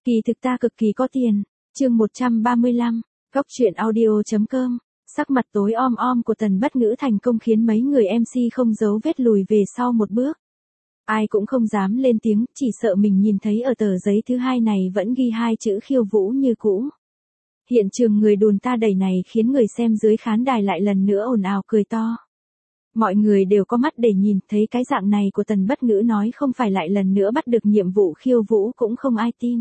Kỳ thực ta cực kỳ có tiền. Chương 135, Góc truyện audio.com. Sắc mặt tối om om của Tần Bất Ngữ thành công khiến mấy người MC không giấu vết lùi về sau một bước. Ai cũng không dám lên tiếng, chỉ sợ mình nhìn thấy ở tờ giấy thứ hai này vẫn ghi hai chữ khiêu vũ như cũ. Hiện trường người đùn ta đẩy này khiến người xem dưới khán đài lại lần nữa ồn ào cười to. Mọi người đều có mắt để nhìn, thấy cái dạng này của Tần Bất Ngữ nói không phải lại lần nữa bắt được nhiệm vụ khiêu vũ cũng không ai tin.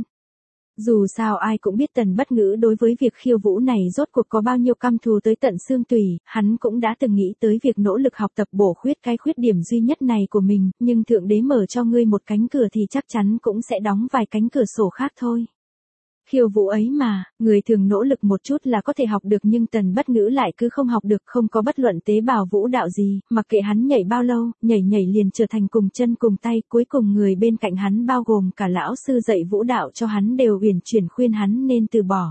Dù sao ai cũng biết Tần Bất Ngữ đối với việc khiêu vũ này rốt cuộc có bao nhiêu căm thù tới tận xương tủy, hắn cũng đã từng nghĩ tới việc nỗ lực học tập bổ khuyết cái khuyết điểm duy nhất này của mình, nhưng Thượng Đế mở cho ngươi một cánh cửa thì chắc chắn cũng sẽ đóng vài cánh cửa sổ khác thôi. Khiêu vũ ấy mà, người thường nỗ lực một chút là có thể học được nhưng Tần Bất Ngữ lại cứ không học được, không có bất luận tế bào vũ đạo gì, mặc kệ hắn nhảy bao lâu, nhảy liền trở thành cùng chân cùng tay, cuối cùng người bên cạnh hắn bao gồm cả lão sư dạy vũ đạo cho hắn đều uyển chuyển khuyên hắn nên từ bỏ.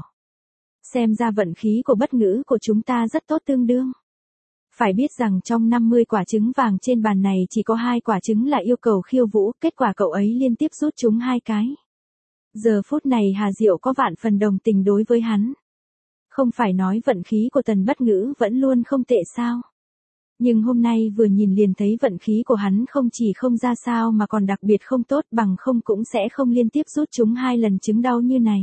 Xem ra vận khí của Bất Ngữ của chúng ta rất tốt tương đương. Phải biết rằng trong 50 quả trứng vàng trên bàn này chỉ có 2 quả trứng là yêu cầu khiêu vũ, kết quả cậu ấy liên tiếp rút trúng 2 cái. Giờ phút này Hà Diệu có vạn phần đồng tình đối với hắn. Không phải nói vận khí của Tần Bất Ngữ vẫn luôn không tệ sao. Nhưng hôm nay vừa nhìn liền thấy vận khí của hắn không chỉ không ra sao mà còn đặc biệt không tốt, bằng không cũng sẽ không liên tiếp rút trúng 2 lần trứng đau như này.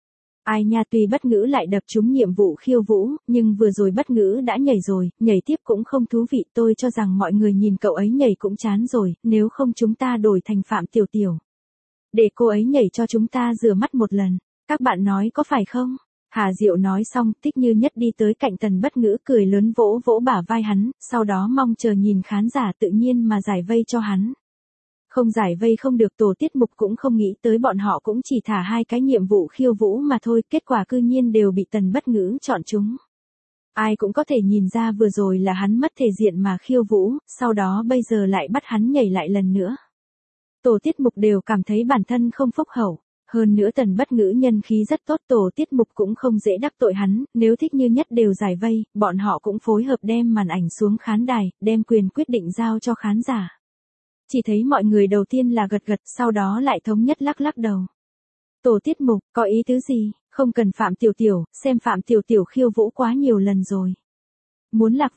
Ai nha, tuy Bất Ngữ lại đập trúng nhiệm vụ khiêu vũ, nhưng vừa rồi Bất Ngữ đã nhảy rồi, nhảy tiếp cũng không thú vị, tôi cho rằng mọi người nhìn cậu ấy nhảy cũng chán rồi, nếu không chúng ta đổi thành Phạm Tiểu Tiểu. Để cô ấy nhảy cho chúng ta rửa mắt một lần, các bạn nói có phải không? Hà Diệu nói xong, Thích Như Nhất đi tới cạnh Tần Bất Ngữ cười lớn vỗ vỗ bả vai hắn, sau đó mong chờ nhìn khán giả tự nhiên mà giải vây cho hắn. Không giải vây không được, tổ tiết mục cũng không nghĩ tới bọn họ cũng chỉ thả 2 cái nhiệm vụ khiêu vũ mà thôi, kết quả cư nhiên đều bị Tần Bất Ngữ chọn chúng. Ai cũng có thể nhìn ra vừa rồi là hắn mất thể diện mà khiêu vũ, sau đó bây giờ lại bắt hắn nhảy lại lần nữa. Tổ tiết mục đều cảm thấy bản thân không phúc hậu, hơn nữa Tần Bất Ngữ nhân khí rất tốt, tổ tiết mục cũng không dễ đắc tội hắn, nếu Thích Như Nhất đều giải vây, bọn họ cũng phối hợp đem màn ảnh xuống khán đài, đem quyền quyết định giao cho khán giả. Chỉ thấy mọi người đầu tiên là gật gật, sau đó lại thống nhất lắc lắc đầu. Tổ tiết mục, có ý tứ gì, không cần Phạm Tiểu Tiểu, xem Phạm Tiểu Tiểu khiêu vũ quá nhiều lần rồi. Muốn Lạc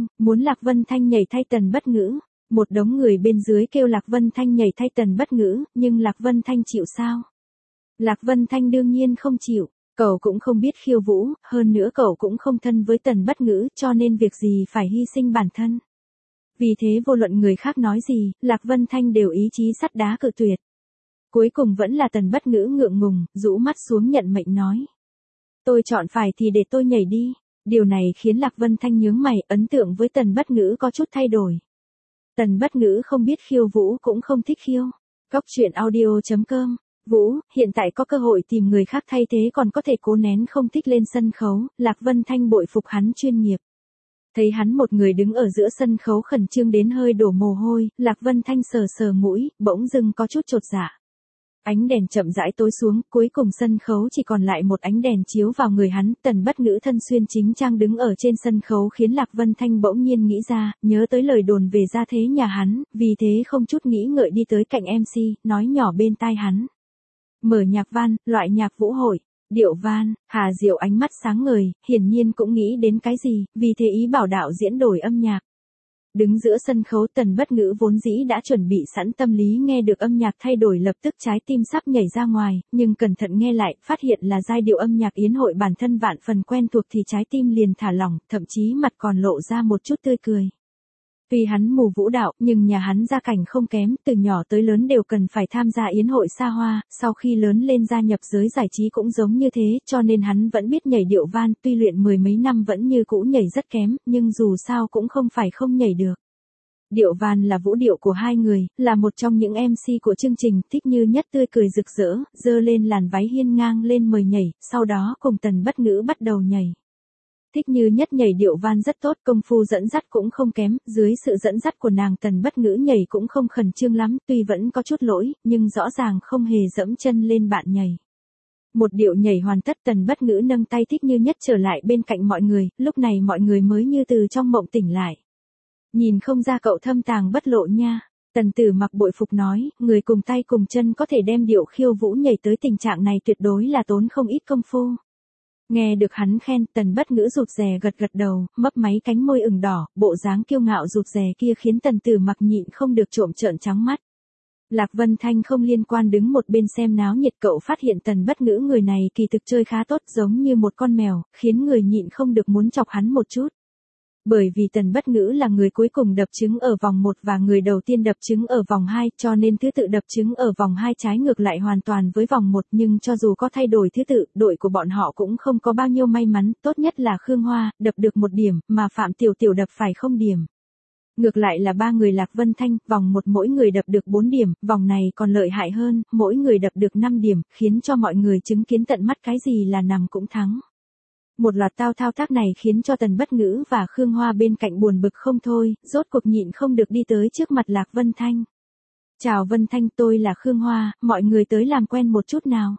Vân Thanh nhảy thay Tần Bất Ngữ. Một đống người bên dưới kêu Lạc Vân Thanh nhảy thay Tần Bất Ngữ, nhưng Lạc Vân Thanh chịu sao? Lạc Vân Thanh đương nhiên không chịu, cậu cũng không biết khiêu vũ, hơn nữa cậu cũng không thân với Tần Bất Ngữ, cho nên việc gì phải hy sinh bản thân. Vì thế vô luận người khác nói gì, Lạc Vân Thanh đều ý chí sắt đá cự tuyệt. Cuối cùng vẫn là Tần Bất Ngữ ngượng ngùng, rũ mắt xuống nhận mệnh nói. Tôi chọn phải thì để tôi nhảy đi. Điều này khiến Lạc Vân Thanh nhướng mày, ấn tượng với Tần Bất Ngữ có chút thay đổi. Tần Bất Ngữ không biết khiêu vũ cũng không thích khiêu. Góc truyện audio.com. Vũ, hiện tại có cơ hội tìm người khác thay thế còn có thể cố nén không thích lên sân khấu, Lạc Vân Thanh bội phục hắn chuyên nghiệp. Thấy hắn một người đứng ở giữa sân khấu khẩn trương đến hơi đổ mồ hôi, Lạc Vân Thanh sờ sờ mũi, bỗng dưng có chút chột dạ. Ánh đèn chậm rãi tối xuống, cuối cùng sân khấu chỉ còn lại một ánh đèn chiếu vào người hắn, Tần Bất Ngữ thân xuyên chính trang đứng ở trên sân khấu khiến Lạc Vân Thanh bỗng nhiên nghĩ ra, nhớ tới lời đồn về gia thế nhà hắn, vì thế không chút nghĩ ngợi đi tới cạnh MC, nói nhỏ bên tai hắn. Mở nhạc van, loại nhạc vũ hội, điệu van. Hà Diệu ánh mắt sáng ngời, hiển nhiên cũng nghĩ đến cái gì, vì thế ý bảo đạo diễn đổi âm nhạc. Đứng giữa sân khấu Tần Bất Ngữ vốn dĩ đã chuẩn bị sẵn tâm lý, nghe được âm nhạc thay đổi lập tức trái tim sắp nhảy ra ngoài, nhưng cẩn thận nghe lại, phát hiện là giai điệu âm nhạc yến hội bản thân vạn phần quen thuộc thì trái tim liền thả lỏng, thậm chí mặt còn lộ ra một chút tươi cười. Tuy hắn mù vũ đạo, nhưng nhà hắn gia cảnh không kém, từ nhỏ tới lớn đều cần phải tham gia yến hội xa hoa, sau khi lớn lên gia nhập giới giải trí cũng giống như thế, cho nên hắn vẫn biết nhảy điệu van, tuy luyện 10 mấy năm vẫn như cũ nhảy rất kém, nhưng dù sao cũng không phải không nhảy được. Điệu van là vũ điệu của 2 người, là một trong những MC của chương trình, Thích Như Nhất tươi cười rực rỡ, giơ lên làn váy hiên ngang lên mời nhảy, sau đó cùng Tần Bất Ngữ bắt đầu nhảy. Thích Như Nhất nhảy điệu van rất tốt, công phu dẫn dắt cũng không kém, dưới sự dẫn dắt của nàng Tần Bất Ngữ nhảy cũng không khẩn trương lắm, tuy vẫn có chút lỗi, nhưng rõ ràng không hề dẫm chân lên bạn nhảy. Một điệu nhảy hoàn tất, Tần Bất Ngữ nâng tay Thích Như Nhất trở lại bên cạnh mọi người, lúc này mọi người mới như từ trong mộng tỉnh lại. Nhìn không ra cậu thâm tàng bất lộ nha. Tần Tử Mặc bội phục nói, người cùng tay cùng chân có thể đem điệu khiêu vũ nhảy tới tình trạng này tuyệt đối là tốn không ít công phu. Nghe được hắn khen, Tần Bất Ngữ rụt rè gật gật đầu, mấp máy cánh môi ửng đỏ, bộ dáng kiêu ngạo rụt rè kia khiến Tần Tử Mặc nhịn không được trộm trợn trắng mắt. Lạc Vân Thanh không liên quan đứng một bên xem náo nhiệt, cậu phát hiện Tần Bất Ngữ người này kỳ thực chơi khá tốt, giống như một con mèo, khiến người nhịn không được muốn chọc hắn một chút. Bởi vì Tần Bất Ngữ là người cuối cùng đập trứng ở vòng 1 và người đầu tiên đập trứng ở vòng 2, cho nên thứ tự đập trứng ở vòng 2 trái ngược lại hoàn toàn với vòng 1, nhưng cho dù có thay đổi thứ tự, đội của bọn họ cũng không có bao nhiêu may mắn, tốt nhất là Khương Hoa, đập được 1 điểm, mà Phạm Tiểu Tiểu đập phải 0 điểm. Ngược lại là 3 người Lạc Vân Thanh, vòng 1 mỗi người đập được 4 điểm, vòng này còn lợi hại hơn, mỗi người đập được 5 điểm, khiến cho mọi người chứng kiến tận mắt cái gì là nằm cũng thắng. Một loạt thao tác này khiến cho Tần Bất Ngữ và Khương Hoa bên cạnh buồn bực không thôi, rốt cuộc nhịn không được đi tới trước mặt Lạc Vân Thanh. Chào Vân Thanh, tôi là Khương Hoa, mọi người tới làm quen một chút nào.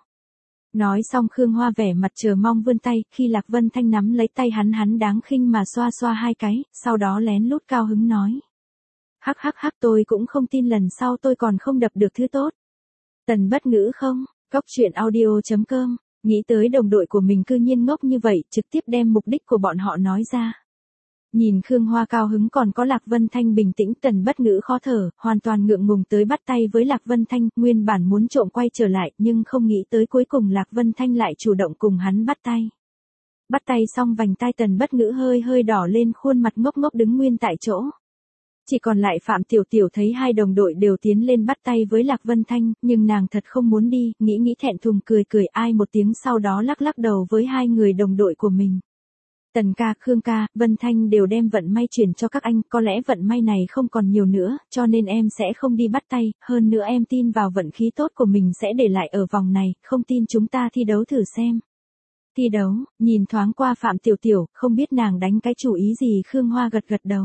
Nói xong Khương Hoa vẻ mặt chờ mong vươn tay, khi Lạc Vân Thanh nắm lấy tay hắn đáng khinh mà xoa xoa 2 cái, sau đó lén lút cao hứng nói. Hắc hắc hắc, tôi cũng không tin lần sau tôi còn không đập được thứ tốt. Tần Bất Ngữ không, Coctruyện.audio.com. Nghĩ tới đồng đội của mình cư nhiên ngốc như vậy, trực tiếp đem mục đích của bọn họ nói ra. Nhìn Khương Hoa cao hứng còn có Lạc Vân Thanh bình tĩnh, Tần Bất Ngữ khó thở, hoàn toàn ngượng ngùng tới bắt tay với Lạc Vân Thanh, nguyên bản muốn trộm quay trở lại, nhưng không nghĩ tới cuối cùng Lạc Vân Thanh lại chủ động cùng hắn bắt tay. Bắt tay xong vành tai Tần Bất Ngữ hơi đỏ lên, khuôn mặt ngốc ngốc đứng nguyên tại chỗ. Chỉ còn lại Phạm Tiểu Tiểu thấy 2 đồng đội đều tiến lên bắt tay với Lạc Vân Thanh, nhưng nàng thật không muốn đi, nghĩ thẹn thùng cười ai một tiếng, sau đó lắc đầu với 2 người đồng đội của mình. Tần ca, Khương ca, Vân Thanh đều đem vận may chuyển cho các anh, có lẽ vận may này không còn nhiều nữa, cho nên em sẽ không đi bắt tay, hơn nữa em tin vào vận khí tốt của mình sẽ để lại ở vòng này, không tin chúng ta thi đấu thử xem. Thi đấu, nhìn thoáng qua Phạm Tiểu Tiểu, không biết nàng đánh cái chủ ý gì. Khương Hoa gật đầu.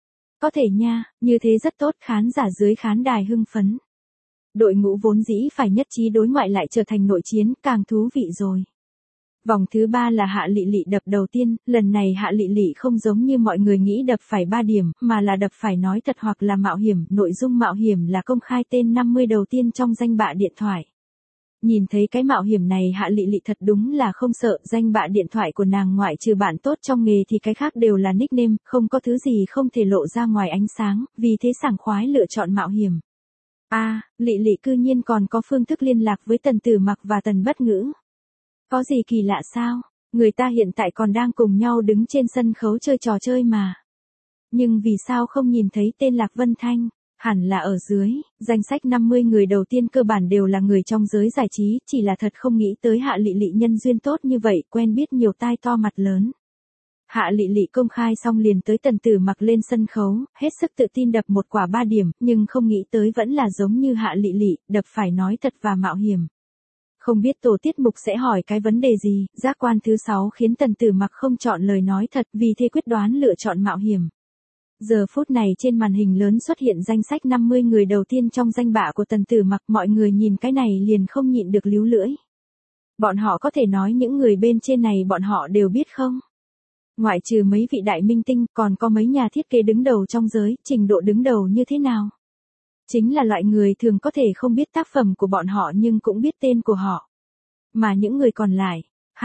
Có thể nha, như thế rất tốt, khán giả dưới khán đài hưng phấn. Đội ngũ vốn dĩ phải nhất trí đối ngoại lại trở thành nội chiến, càng thú vị rồi. Vòng thứ 3 là Hạ Lị Lị đập đầu tiên, lần này Hạ Lị Lị không giống như mọi người nghĩ đập phải 3 điểm, mà là đập phải nói thật hoặc là mạo hiểm, nội dung mạo hiểm là công khai tên 50 đầu tiên trong danh bạ điện thoại. Nhìn thấy cái mạo hiểm này Hạ Lị Lị thật đúng là không sợ, danh bạ điện thoại của nàng ngoại trừ bạn tốt trong nghề thì cái khác đều là nickname, không có thứ gì không thể lộ ra ngoài ánh sáng, vì thế sảng khoái lựa chọn mạo hiểm. Lị Lị cư nhiên còn có phương thức liên lạc với Tần Tử Mặc và Tần Bất Ngữ. Có gì kỳ lạ sao? Người ta hiện tại còn đang cùng nhau đứng trên sân khấu chơi trò chơi mà. Nhưng vì sao không nhìn thấy tên Lạc Vân Thanh? Hẳn là ở dưới, danh sách 50 người đầu tiên cơ bản đều là người trong giới giải trí, chỉ là thật không nghĩ tới Hạ Lị Lị nhân duyên tốt như vậy, quen biết nhiều tai to mặt lớn. Hạ Lị Lị công khai xong liền tới Tần Tử Mặc lên sân khấu, hết sức tự tin đập một quả 3 điểm, nhưng không nghĩ tới vẫn là giống như Hạ Lị Lị, đập phải nói thật và mạo hiểm. Không biết tổ tiết mục sẽ hỏi cái vấn đề gì, giác quan thứ 6 khiến Tần Tử Mặc không chọn lời nói thật, vì thế quyết đoán lựa chọn mạo hiểm. Giờ phút này trên màn hình lớn xuất hiện danh sách 50 người đầu tiên trong danh bạ của Tần Tử Mặc, mọi người nhìn cái này liền không nhịn được líu lưỡi. Bọn họ có thể nói những người bên trên này bọn họ đều biết không? Ngoại trừ mấy vị đại minh tinh, còn có mấy nhà thiết kế đứng đầu trong giới, trình độ đứng đầu như thế nào? Chính là loại người thường có thể không biết tác phẩm của bọn họ nhưng cũng biết tên của họ. Mà những người còn lại,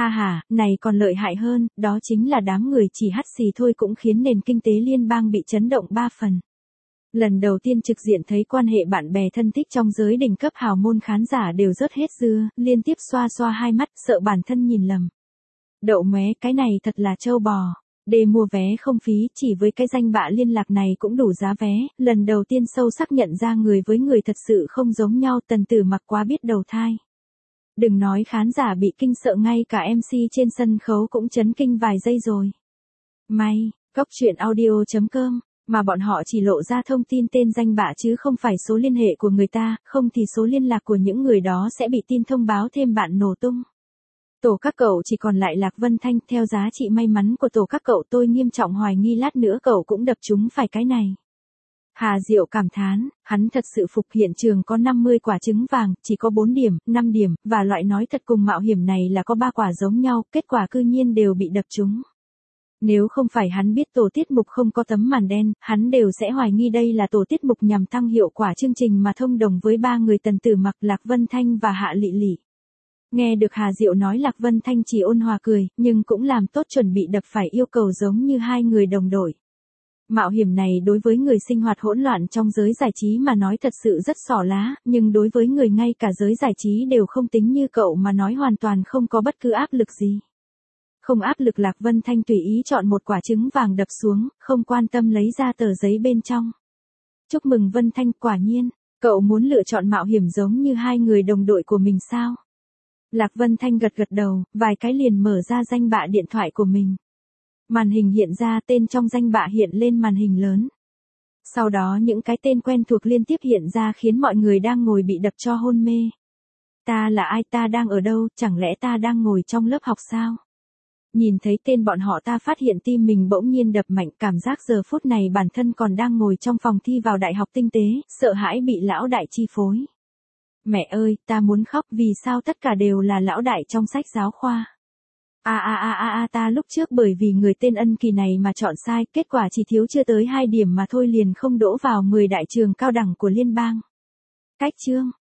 này còn lợi hại hơn, đó chính là đám người chỉ hắt xì thôi cũng khiến nền kinh tế liên bang bị chấn động 3 phần. Lần đầu tiên trực diện thấy quan hệ bạn bè thân thích trong giới đỉnh cấp hào môn, khán giả đều rớt hết dưa, liên tiếp xoa xoa hai mắt, sợ bản thân nhìn lầm. Đậu mé, cái này thật là trâu bò. Để mua vé không phí, chỉ với cái danh bạ liên lạc này cũng đủ giá vé, lần đầu tiên sâu sắc nhận ra người với người thật sự không giống nhau, Tần Tử Mặc quá biết đầu thai. Đừng nói khán giả bị kinh sợ, ngay cả MC trên sân khấu cũng chấn kinh vài giây rồi. May, Coctruyện.audio.com, mà bọn họ chỉ lộ ra thông tin tên danh bạ chứ không phải số liên hệ của người ta, không thì số liên lạc của những người đó sẽ bị tin thông báo thêm bạn nổ tung. Tổ các cậu chỉ còn lại Lạc Vân Thanh, theo giá trị may mắn của tổ các cậu tôi nghiêm trọng hoài nghi lát nữa cậu cũng đập trúng phải cái này. Hà Diệu cảm thán, hắn thật sự phục, hiện trường có 50 quả trứng vàng, chỉ có 4 điểm, 5 điểm, và loại nói thật cùng mạo hiểm này là có 3 quả giống nhau, kết quả cư nhiên đều bị đập trúng. Nếu không phải hắn biết tổ tiết mục không có tấm màn đen, hắn đều sẽ hoài nghi đây là tổ tiết mục nhằm tăng hiệu quả chương trình mà thông đồng với ba người Tần Tử Mặc, Lạc Vân Thanh và Hạ Lị Lị. Nghe được Hà Diệu nói, Lạc Vân Thanh chỉ ôn hòa cười, nhưng cũng làm tốt chuẩn bị đập phải yêu cầu giống như hai người đồng đội. Mạo hiểm này đối với người sinh hoạt hỗn loạn trong giới giải trí mà nói thật sự rất xỏ lá, nhưng đối với người ngay cả giới giải trí đều không tính như cậu mà nói hoàn toàn không có bất cứ áp lực gì. Không áp lực, Lạc Vân Thanh tùy ý chọn một quả trứng vàng đập xuống, không quan tâm lấy ra tờ giấy bên trong. Chúc mừng Vân Thanh, quả nhiên, cậu muốn lựa chọn mạo hiểm giống như hai người đồng đội của mình sao? Lạc Vân Thanh gật gật đầu, vài cái liền mở ra danh bạ điện thoại của mình. Màn hình hiện ra, tên trong danh bạ hiện lên màn hình lớn. Sau đó những cái tên quen thuộc liên tiếp hiện ra khiến mọi người đang ngồi bị đập cho hôn mê. Ta là ai, ta đang ở đâu, chẳng lẽ ta đang ngồi trong lớp học sao? Nhìn thấy tên bọn họ ta phát hiện tim mình bỗng nhiên đập mạnh, cảm giác giờ phút này bản thân còn đang ngồi trong phòng thi vào đại học tinh tế, sợ hãi bị lão đại chi phối. Mẹ ơi, ta muốn khóc, vì sao tất cả đều là lão đại trong sách giáo khoa. Ta lúc trước bởi vì người tên Ân Kỳ này mà chọn sai, kết quả chỉ thiếu chưa tới 2 điểm mà thôi liền không đỗ vào 10 đại trường cao đẳng của liên bang. Cách chương